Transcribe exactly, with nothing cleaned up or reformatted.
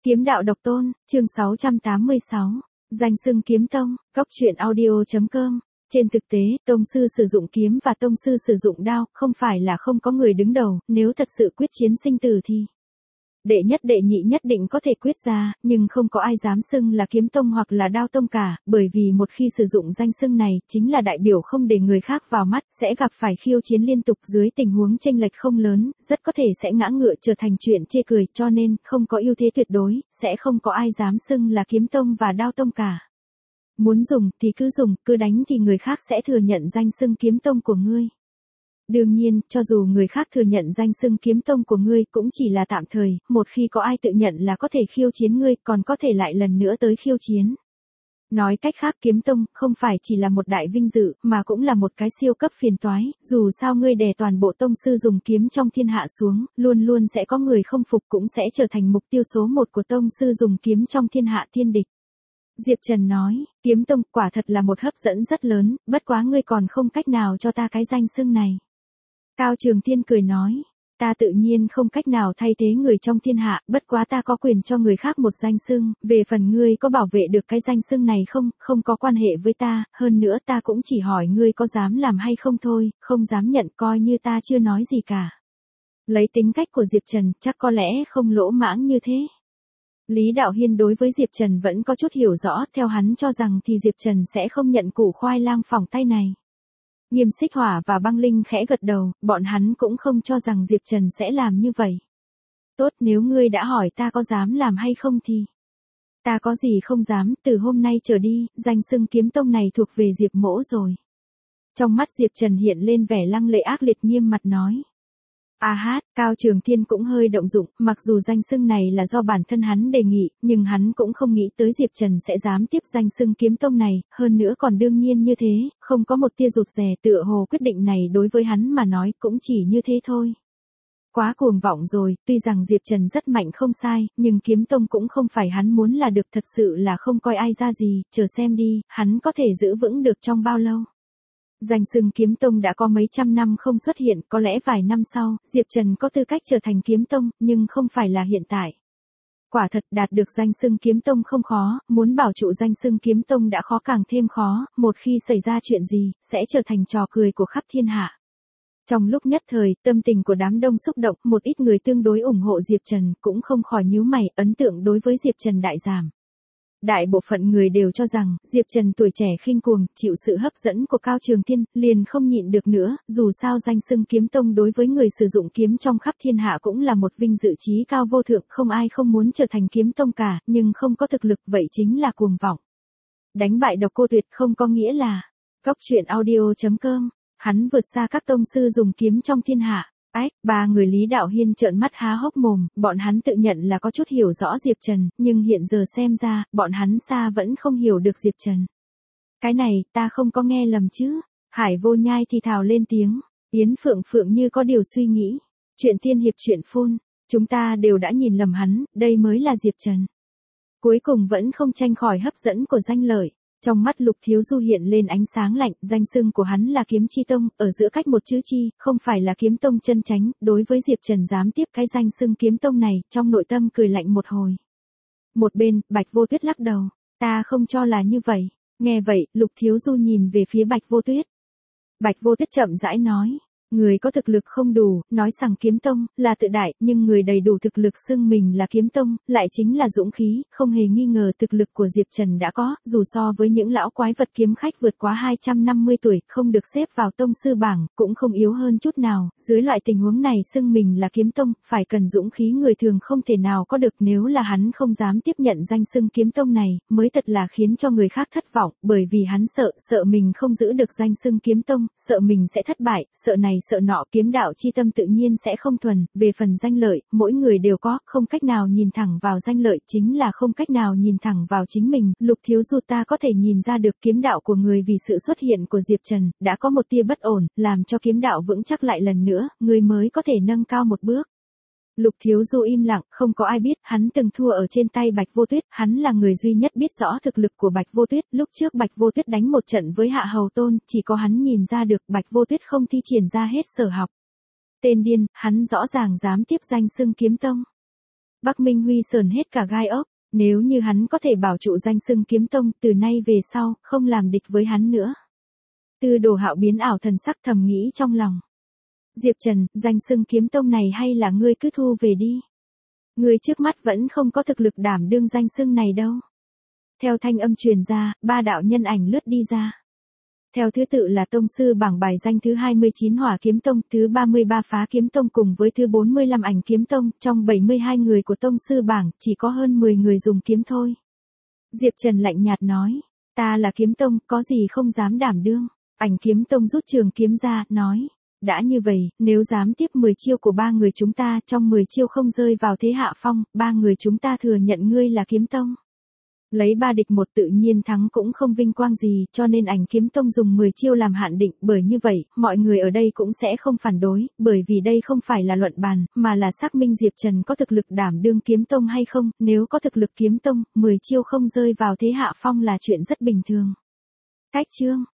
Kiếm đạo độc tôn, chương sáu trăm tám mươi sáu, danh xưng kiếm tông, góc truyện audio chấm com. Trên thực tế, tông sư sử dụng kiếm và tông sư sử dụng đao, không phải là không có người đứng đầu, nếu thật sự quyết chiến sinh tử thì đệ nhất đệ nhị nhất định có thể quyết ra, nhưng không có ai dám xưng là kiếm tông hoặc là đao tông cả, bởi vì một khi sử dụng danh xưng này, chính là đại biểu không để người khác vào mắt, sẽ gặp phải khiêu chiến liên tục dưới tình huống chênh lệch không lớn, rất có thể sẽ ngã ngựa trở thành chuyện chê cười, cho nên, không có ưu thế tuyệt đối, sẽ không có ai dám xưng là kiếm tông và đao tông cả. Muốn dùng thì cứ dùng, cứ đánh thì người khác sẽ thừa nhận danh xưng kiếm tông của ngươi. Đương nhiên, cho dù người khác thừa nhận danh xưng kiếm tông của ngươi cũng chỉ là tạm thời, một khi có ai tự nhận là có thể khiêu chiến ngươi còn có thể lại lần nữa tới khiêu chiến. Nói cách khác kiếm tông không phải chỉ là một đại vinh dự mà cũng là một cái siêu cấp phiền toái, dù sao ngươi đè toàn bộ tông sư dùng kiếm trong thiên hạ xuống, luôn luôn sẽ có người không phục cũng sẽ trở thành mục tiêu số một của tông sư dùng kiếm trong thiên hạ thiên địch. Diệp Trần nói, kiếm tông quả thật là một hấp dẫn rất lớn, bất quá ngươi còn không cách nào cho ta cái danh xưng này. Cao Trường Thiên cười nói, ta tự nhiên không cách nào thay thế người trong thiên hạ, bất quá ta có quyền cho người khác một danh xưng, về phần ngươi có bảo vệ được cái danh xưng này không, không có quan hệ với ta, hơn nữa ta cũng chỉ hỏi ngươi có dám làm hay không thôi, không dám nhận coi như ta chưa nói gì cả. Lấy tính cách của Diệp Trần, chắc có lẽ không lỗ mãng như thế. Lý Đạo Hiên đối với Diệp Trần vẫn có chút hiểu rõ, theo hắn cho rằng thì Diệp Trần sẽ không nhận củ khoai lang phỏng tay này. Nghiêm Xích Hỏa và Băng Linh khẽ gật đầu, bọn hắn cũng không cho rằng Diệp Trần sẽ làm như vậy. Tốt, nếu ngươi đã hỏi ta có dám làm hay không thì... Ta có gì không dám, từ hôm nay trở đi, danh xưng kiếm tông này thuộc về Diệp Mỗ rồi. Trong mắt Diệp Trần hiện lên vẻ lăng lệ ác liệt nghiêm mặt nói. A hát, Cao Trường Thiên cũng hơi động dụng, mặc dù danh xưng này là do bản thân hắn đề nghị, nhưng hắn cũng không nghĩ tới Diệp Trần sẽ dám tiếp danh xưng kiếm tông này, hơn nữa còn đương nhiên như thế, không có một tia rụt rè, tựa hồ quyết định này đối với hắn mà nói cũng chỉ như thế thôi. Quá cuồng vọng rồi, tuy rằng Diệp Trần rất mạnh không sai, nhưng kiếm tông cũng không phải hắn muốn là được, thật sự là không coi ai ra gì, chờ xem đi, hắn có thể giữ vững được trong bao lâu. Danh xưng kiếm tông đã có mấy trăm năm không xuất hiện, có lẽ vài năm sau, Diệp Trần có tư cách trở thành kiếm tông, nhưng không phải là hiện tại. Quả thật đạt được danh xưng kiếm tông không khó, muốn bảo trụ danh xưng kiếm tông đã khó càng thêm khó, một khi xảy ra chuyện gì, sẽ trở thành trò cười của khắp thiên hạ. Trong lúc nhất thời, tâm tình của đám đông xúc động, một ít người tương đối ủng hộ Diệp Trần, cũng không khỏi nhíu mày, ấn tượng đối với Diệp Trần đại giảm. Đại bộ phận người đều cho rằng, Diệp Trần tuổi trẻ khinh cuồng, chịu sự hấp dẫn của Cao Trường Thiên, liền không nhịn được nữa, dù sao danh xưng kiếm tông đối với người sử dụng kiếm trong khắp thiên hạ cũng là một vinh dự chí cao vô thượng, không ai không muốn trở thành kiếm tông cả, nhưng không có thực lực, vậy chính là cuồng vọng. Đánh bại Độc Cô Tuyệt không có nghĩa là, góc truyện audio chấm com, hắn vượt xa các tông sư dùng kiếm trong thiên hạ. Ách, ba người Lý Đạo Hiên trợn mắt há hốc mồm, bọn hắn tự nhận là có chút hiểu rõ Diệp Trần, nhưng hiện giờ xem ra, bọn hắn xa vẫn không hiểu được Diệp Trần. Cái này, ta không có nghe lầm chứ? Hải Vô Nhai thì thào lên tiếng, Yến Phượng Phượng như có điều suy nghĩ. Chuyện tiên hiệp chuyện phun, chúng ta đều đã nhìn lầm hắn, đây mới là Diệp Trần. Cuối cùng vẫn không tranh khỏi hấp dẫn của danh lợi. Trong mắt Lục Thiếu Du hiện lên ánh sáng lạnh, danh xưng của hắn là kiếm chi tông, ở giữa cách một chữ chi, không phải là kiếm tông chân chánh, đối với Diệp Trần dám tiếp cái danh xưng kiếm tông này, trong nội tâm cười lạnh một hồi. Một bên, Bạch Vô Tuyết lắc đầu, ta không cho là như vậy. Nghe vậy, Lục Thiếu Du nhìn về phía Bạch Vô Tuyết. Bạch Vô Tuyết chậm rãi nói, người có thực lực không đủ, nói rằng kiếm tông, là tự đại, nhưng người đầy đủ thực lực xưng mình là kiếm tông, lại chính là dũng khí, không hề nghi ngờ thực lực của Diệp Trần đã có, dù so với những lão quái vật kiếm khách vượt quá hai trăm năm mươi tuổi, không được xếp vào tông sư bảng, cũng không yếu hơn chút nào, dưới loại tình huống này xưng mình là kiếm tông, phải cần dũng khí người thường không thể nào có được, nếu là hắn không dám tiếp nhận danh xưng kiếm tông này, mới thật là khiến cho người khác thất vọng, bởi vì hắn sợ, sợ mình không giữ được danh xưng kiếm tông, sợ mình sẽ thất bại, sợ này sợ nọ, kiếm đạo chi tâm tự nhiên sẽ không thuần, về phần danh lợi, mỗi người đều có, không cách nào nhìn thẳng vào danh lợi, chính là không cách nào nhìn thẳng vào chính mình, Lục Thiếu Du ta có thể nhìn ra được kiếm đạo của người vì sự xuất hiện của Diệp Trần, đã có một tia bất ổn, làm cho kiếm đạo vững chắc lại lần nữa, người mới có thể nâng cao một bước. Lục Thiếu Du im lặng, không có ai biết, hắn từng thua ở trên tay Bạch Vô Tuyết, hắn là người duy nhất biết rõ thực lực của Bạch Vô Tuyết, lúc trước Bạch Vô Tuyết đánh một trận với Hạ Hầu Tôn, chỉ có hắn nhìn ra được Bạch Vô Tuyết không thi triển ra hết sở học. Tên điên, hắn rõ ràng dám tiếp danh xưng kiếm tông. Bắc Minh Huy sờn hết cả gai ốc, nếu như hắn có thể bảo trụ danh xưng kiếm tông, từ nay về sau, không làm địch với hắn nữa. Tư Đồ Hạo biến ảo thần sắc thầm nghĩ trong lòng. Diệp Trần, danh xưng kiếm tông này hay là ngươi cứ thu về đi. Ngươi trước mắt vẫn không có thực lực đảm đương danh xưng này đâu. Theo thanh âm truyền ra, ba đạo nhân ảnh lướt đi ra. Theo thứ tự là tông sư bảng bài danh thứ hai mươi chín Hỏa Kiếm Tông, thứ ba mươi ba Phá Kiếm Tông cùng với thứ bốn mươi lăm Ảnh Kiếm Tông, trong bảy mươi hai người của tông sư bảng, chỉ có hơn mười người dùng kiếm thôi. Diệp Trần lạnh nhạt nói, ta là kiếm tông, có gì không dám đảm đương. Ảnh Kiếm Tông rút trường kiếm ra, nói, đã như vậy, nếu dám tiếp mười chiêu của ba người chúng ta, trong mười chiêu không rơi vào thế hạ phong, ba người chúng ta thừa nhận ngươi là kiếm tông. Lấy ba địch một tự nhiên thắng cũng không vinh quang gì, cho nên Ảnh Kiếm Tông dùng mười chiêu làm hạn định, bởi như vậy, mọi người ở đây cũng sẽ không phản đối, bởi vì đây không phải là luận bàn, mà là xác minh Diệp Trần có thực lực đảm đương kiếm tông hay không, nếu có thực lực kiếm tông, mười chiêu không rơi vào thế hạ phong là chuyện rất bình thường. Cách chương